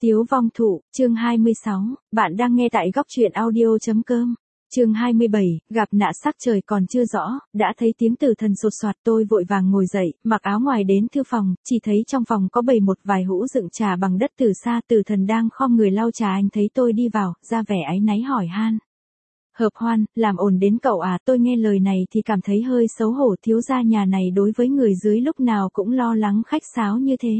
Tiếu vong thụ, chương 26, bạn đang nghe tại góc truyện audio.com. Chương 27, gặp nạn sắc trời còn chưa rõ, đã thấy tiếng Tử Thần sột soạt, tôi vội vàng ngồi dậy, mặc áo ngoài đến thư phòng, chỉ thấy trong phòng có bày một vài hũ dựng trà bằng đất. Từ xa Tử Thần đang khom người lau trà, anh thấy tôi đi vào, ra vẻ áy náy hỏi han. Hợp Hoan, làm ồn đến cậu à? Tôi nghe lời này thì cảm thấy hơi xấu hổ, thiếu gia nhà này đối với người dưới lúc nào cũng lo lắng khách sáo như thế.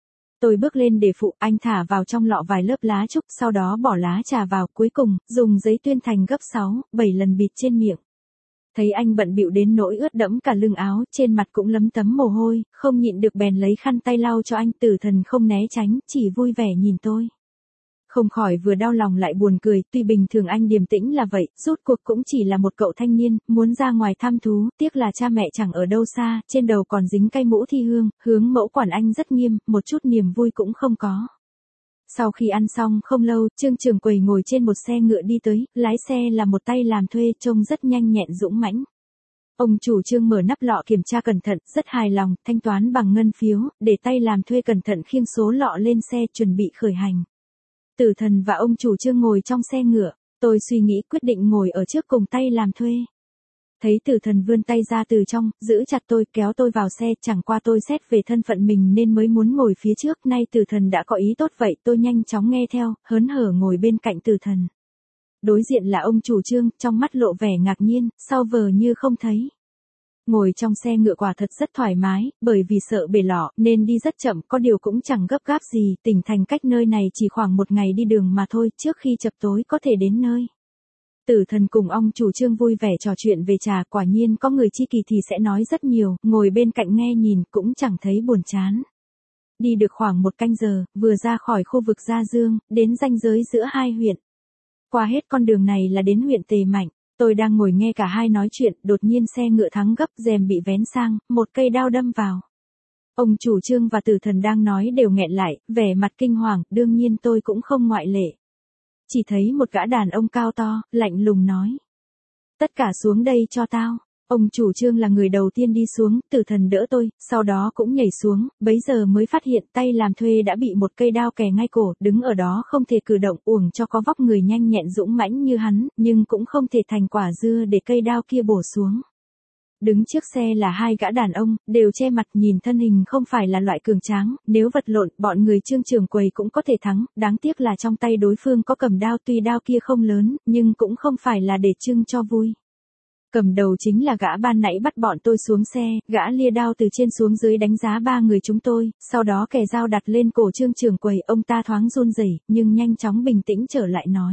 Tôi bước lên để phụ, anh thả vào trong lọ vài lớp lá trúc, sau đó bỏ lá trà vào, cuối cùng, dùng giấy tuyên thành gấp 6, 7 lần bịt trên miệng. Thấy anh bận bịu đến nỗi ướt đẫm cả lưng áo, trên mặt cũng lấm tấm mồ hôi, không nhịn được bèn lấy khăn tay lau cho anh. Tử Thần không né tránh, chỉ vui vẻ nhìn tôi. Không khỏi vừa đau lòng lại buồn cười, tuy bình thường anh điềm tĩnh là vậy, rốt cuộc cũng chỉ là một cậu thanh niên, muốn ra ngoài thăm thú, tiếc là cha mẹ chẳng ở đâu xa, trên đầu còn dính cây mũ thi hương, hướng mẫu quản anh rất nghiêm, một chút niềm vui cũng không có. Sau khi ăn xong không lâu, Trương Trường Quầy ngồi trên một xe ngựa đi tới, lái xe là một tay làm thuê, trông rất nhanh nhẹn dũng mãnh. Ông chủ Trương mở nắp lọ kiểm tra cẩn thận, rất hài lòng, thanh toán bằng ngân phiếu, để tay làm thuê cẩn thận khiêng số lọ lên xe, chuẩn bị khởi hành. Tử Thần và ông chủ Trương ngồi trong xe ngựa, tôi suy nghĩ quyết định ngồi ở trước cùng tay làm thuê. Thấy Tử Thần vươn tay ra từ trong, giữ chặt tôi, kéo tôi vào xe, chẳng qua tôi xét về thân phận mình nên mới muốn ngồi phía trước, nay Tử Thần đã có ý tốt vậy, tôi nhanh chóng nghe theo, hớn hở ngồi bên cạnh Tử Thần. Đối diện là ông chủ Trương, trong mắt lộ vẻ ngạc nhiên, sau vờ như không thấy. Ngồi trong xe ngựa quả thật rất thoải mái, bởi vì sợ bể lọ, nên đi rất chậm, có điều cũng chẳng gấp gáp gì, tỉnh thành cách nơi này chỉ khoảng một ngày đi đường mà thôi, trước khi chập tối có thể đến nơi. Tử Thần cùng ông chủ Trương vui vẻ trò chuyện về trà, quả nhiên có người chi kỷ thì sẽ nói rất nhiều, ngồi bên cạnh nghe nhìn cũng chẳng thấy buồn chán. Đi được khoảng một canh giờ, vừa ra khỏi khu vực Gia Dương, đến ranh giới giữa hai huyện. Qua hết con đường này là đến huyện Tề Mạnh. Tôi đang ngồi nghe cả hai nói chuyện, đột nhiên xe ngựa thắng gấp, rèm bị vén sang, một cây đao đâm vào. Ông chủ Trương và Tử Thần đang nói đều nghẹn lại, vẻ mặt kinh hoàng, đương nhiên tôi cũng không ngoại lệ. Chỉ thấy một gã đàn ông cao to, lạnh lùng nói. Tất cả xuống đây cho tao. Ông chủ Trương là người đầu tiên đi xuống, Tử Thần đỡ tôi, sau đó cũng nhảy xuống, bấy giờ mới phát hiện tay làm thuê đã bị một cây đao kè ngay cổ, đứng ở đó không thể cử động, uổng cho có vóc người nhanh nhẹn dũng mãnh như hắn, nhưng cũng không thể thành quả dưa để cây đao kia bổ xuống. Đứng trước xe là hai gã đàn ông, đều che mặt, nhìn thân hình không phải là loại cường tráng, nếu vật lộn, bọn người Trương Trường Quầy cũng có thể thắng, đáng tiếc là trong tay đối phương có cầm đao, tuy đao kia không lớn, nhưng cũng không phải là để trưng cho vui. Cầm đầu chính là gã ban nãy bắt bọn tôi xuống xe, gã lia đao từ trên xuống dưới đánh giá ba người chúng tôi, sau đó kẻ dao đặt lên cổ Trương Trường Quầy, ông ta thoáng run rẩy, nhưng nhanh chóng bình tĩnh trở lại nói.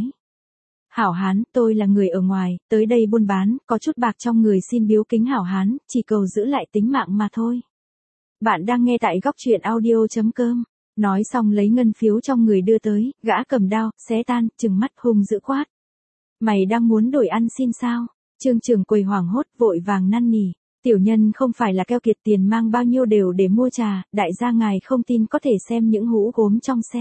Hảo hán, tôi là người ở ngoài, tới đây buôn bán, có chút bạc trong người xin biếu kính hảo hán, chỉ cầu giữ lại tính mạng mà thôi. Bạn đang nghe tại góc truyện audio.com. Nói xong lấy ngân phiếu trong người đưa tới, gã cầm đao, xé tan, trừng mắt hung dữ quát. Mày đang muốn đổi ăn xin sao? Trương Trường Quầy hoảng hốt, vội vàng năn nỉ. Tiểu nhân không phải là keo kiệt, tiền mang bao nhiêu đều để mua trà, đại gia ngài không tin có thể xem những hũ gốm trong xe.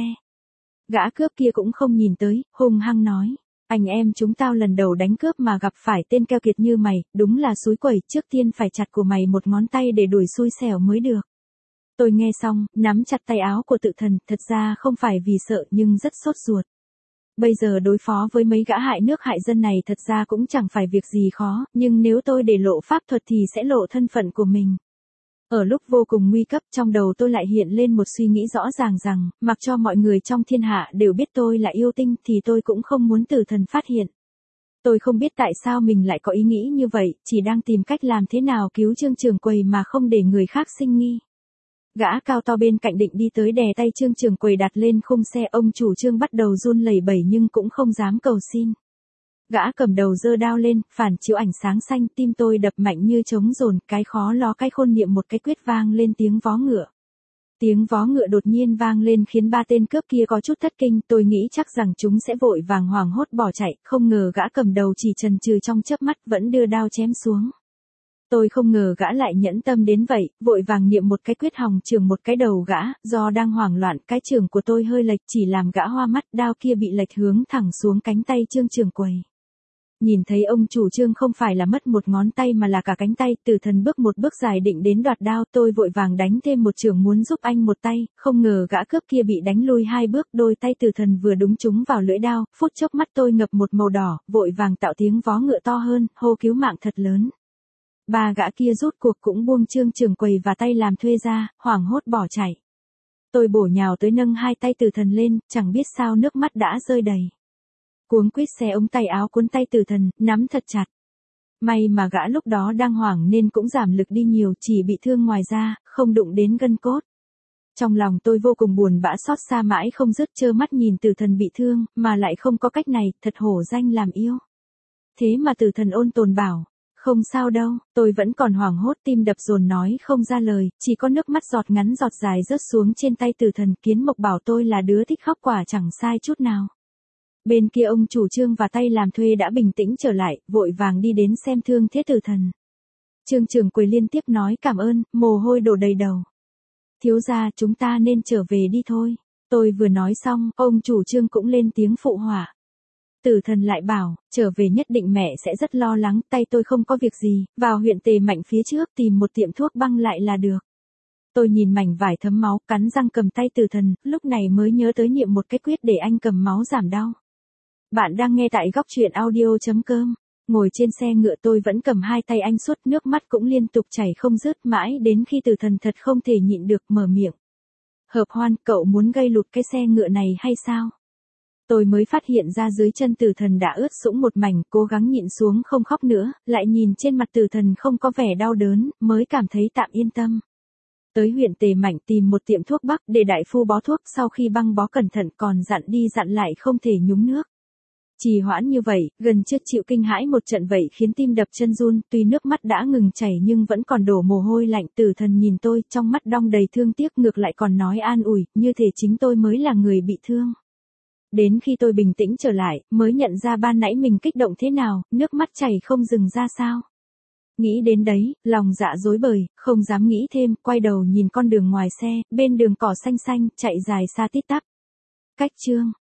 Gã cướp kia cũng không nhìn tới, hung hăng nói. Anh em chúng tao lần đầu đánh cướp mà gặp phải tên keo kiệt như mày, đúng là xúi quẩy, trước tiên phải chặt của mày một ngón tay để đuổi xui xẻo mới được. Tôi nghe xong, nắm chặt tay áo của Tử Thần, thật ra không phải vì sợ nhưng rất sốt ruột. Bây giờ đối phó với mấy gã hại nước hại dân này thật ra cũng chẳng phải việc gì khó, nhưng nếu tôi để lộ pháp thuật thì sẽ lộ thân phận của mình. Ở lúc vô cùng nguy cấp, trong đầu tôi lại hiện lên một suy nghĩ rõ ràng rằng, mặc cho mọi người trong thiên hạ đều biết tôi là yêu tinh thì tôi cũng không muốn Tử Thần phát hiện. Tôi không biết tại sao mình lại có ý nghĩ như vậy, chỉ đang tìm cách làm thế nào cứu Trương Trường Quầy mà không để người khác sinh nghi. Gã cao to bên cạnh định đi tới đè tay Trương Trường Quầy đặt lên khung xe, ông chủ Trương bắt đầu run lẩy bẩy nhưng cũng không dám cầu xin. Gã cầm đầu giơ đao lên, phản chiếu ánh sáng xanh, tim tôi đập mạnh như trống dồn, cái khó ló cái khôn niệm một cái quyết vang lên tiếng vó ngựa. Tiếng vó ngựa đột nhiên vang lên khiến ba tên cướp kia có chút thất kinh, tôi nghĩ chắc rằng chúng sẽ vội vàng hoảng hốt bỏ chạy, không ngờ gã cầm đầu chỉ chần chừ trong chớp mắt vẫn đưa đao chém xuống. Tôi không ngờ gã lại nhẫn tâm đến vậy, vội vàng niệm một cái quyết hòng chưởng một cái đầu gã, do đang hoảng loạn, cái chưởng của tôi hơi lệch chỉ làm gã hoa mắt, đao kia bị lệch hướng thẳng xuống cánh tay Trương Trường Quầy. Nhìn thấy ông chủ Trương không phải là mất một ngón tay mà là cả cánh tay, Tử Thần bước một bước dài định đến đoạt đao, tôi vội vàng đánh thêm một chưởng muốn giúp anh một tay, không ngờ gã cướp kia bị đánh lui 2 bước, đôi tay Tử Thần vừa đúng trúng vào lưỡi đao, phút chốc mắt tôi ngập một màu đỏ, vội vàng tạo tiếng vó ngựa to hơn, hô cứu mạng thật lớn. 3 gã kia rút cuộc cũng buông Trương trưởng quầy và tay làm thuê ra, hoảng hốt bỏ chạy. Tôi bổ nhào tới nâng 2 tay Tử Thần lên, chẳng biết sao nước mắt đã rơi đầy. Cuống quýt xé ống tay áo cuốn tay Tử Thần, nắm thật chặt. May mà gã lúc đó đang hoảng nên cũng giảm lực đi nhiều, chỉ bị thương ngoài da, không đụng đến gân cốt. Trong lòng tôi vô cùng buồn bã xót xa mãi không dứt, trơ mắt nhìn Tử Thần bị thương, mà lại không có cách này, thật hổ danh làm yêu. Thế mà Tử Thần ôn tồn bảo, không sao đâu, tôi vẫn còn hoảng hốt tim đập dồn nói không ra lời, chỉ có nước mắt giọt ngắn giọt dài rớt xuống trên tay Tử Thần. Kiến Mộc bảo tôi là đứa thích khóc quả chẳng sai chút nào. Bên kia ông chủ Trương và tay làm thuê đã bình tĩnh trở lại, vội vàng đi đến xem thương thế Tử Thần. Trương trưởng quầy liên tiếp nói cảm ơn, mồ hôi đổ đầy đầu. Thiếu gia, chúng ta nên trở về đi thôi. Tôi vừa nói xong, ông chủ Trương cũng lên tiếng phụ họa. Tử Thần lại bảo, trở về nhất định mẹ sẽ rất lo lắng, tay tôi không có việc gì, vào huyện Tề Mạnh phía trước tìm một tiệm thuốc băng lại là được. Tôi nhìn mảnh vải thấm máu, cắn răng cầm tay Tử Thần, lúc này mới nhớ tới niệm một cái quyết để anh cầm máu giảm đau. Bạn đang nghe tại góc truyện audio.com. Ngồi trên xe ngựa tôi vẫn cầm 2 tay anh suốt, nước mắt cũng liên tục chảy không dứt, mãi đến khi Tử Thần thật không thể nhịn được mở miệng. Hợp Hoan, cậu muốn gây lụt cái xe ngựa này hay sao? Tôi mới phát hiện ra dưới chân Tử Thần đã ướt sũng một mảnh, cố gắng nhịn xuống không khóc nữa, lại nhìn trên mặt Tử Thần không có vẻ đau đớn, mới cảm thấy tạm yên tâm. Tới huyện Tề Mạnh tìm một tiệm thuốc bắc để đại phu bó thuốc, sau khi băng bó cẩn thận còn dặn đi dặn lại không thể nhúng nước. Trì hoãn như vậy, gần chưa chịu kinh hãi một trận vậy khiến tim đập chân run, tuy nước mắt đã ngừng chảy nhưng vẫn còn đổ mồ hôi lạnh. Tử Thần nhìn tôi, trong mắt đong đầy thương tiếc, ngược lại còn nói an ủi, như thể chính tôi mới là người bị thương. Đến khi tôi bình tĩnh trở lại, mới nhận ra ban nãy mình kích động thế nào, nước mắt chảy không dừng ra sao. Nghĩ đến đấy, lòng dạ rối bời, không dám nghĩ thêm, quay đầu nhìn con đường ngoài xe, bên đường cỏ xanh xanh, chạy dài xa tít tắp. Cách chương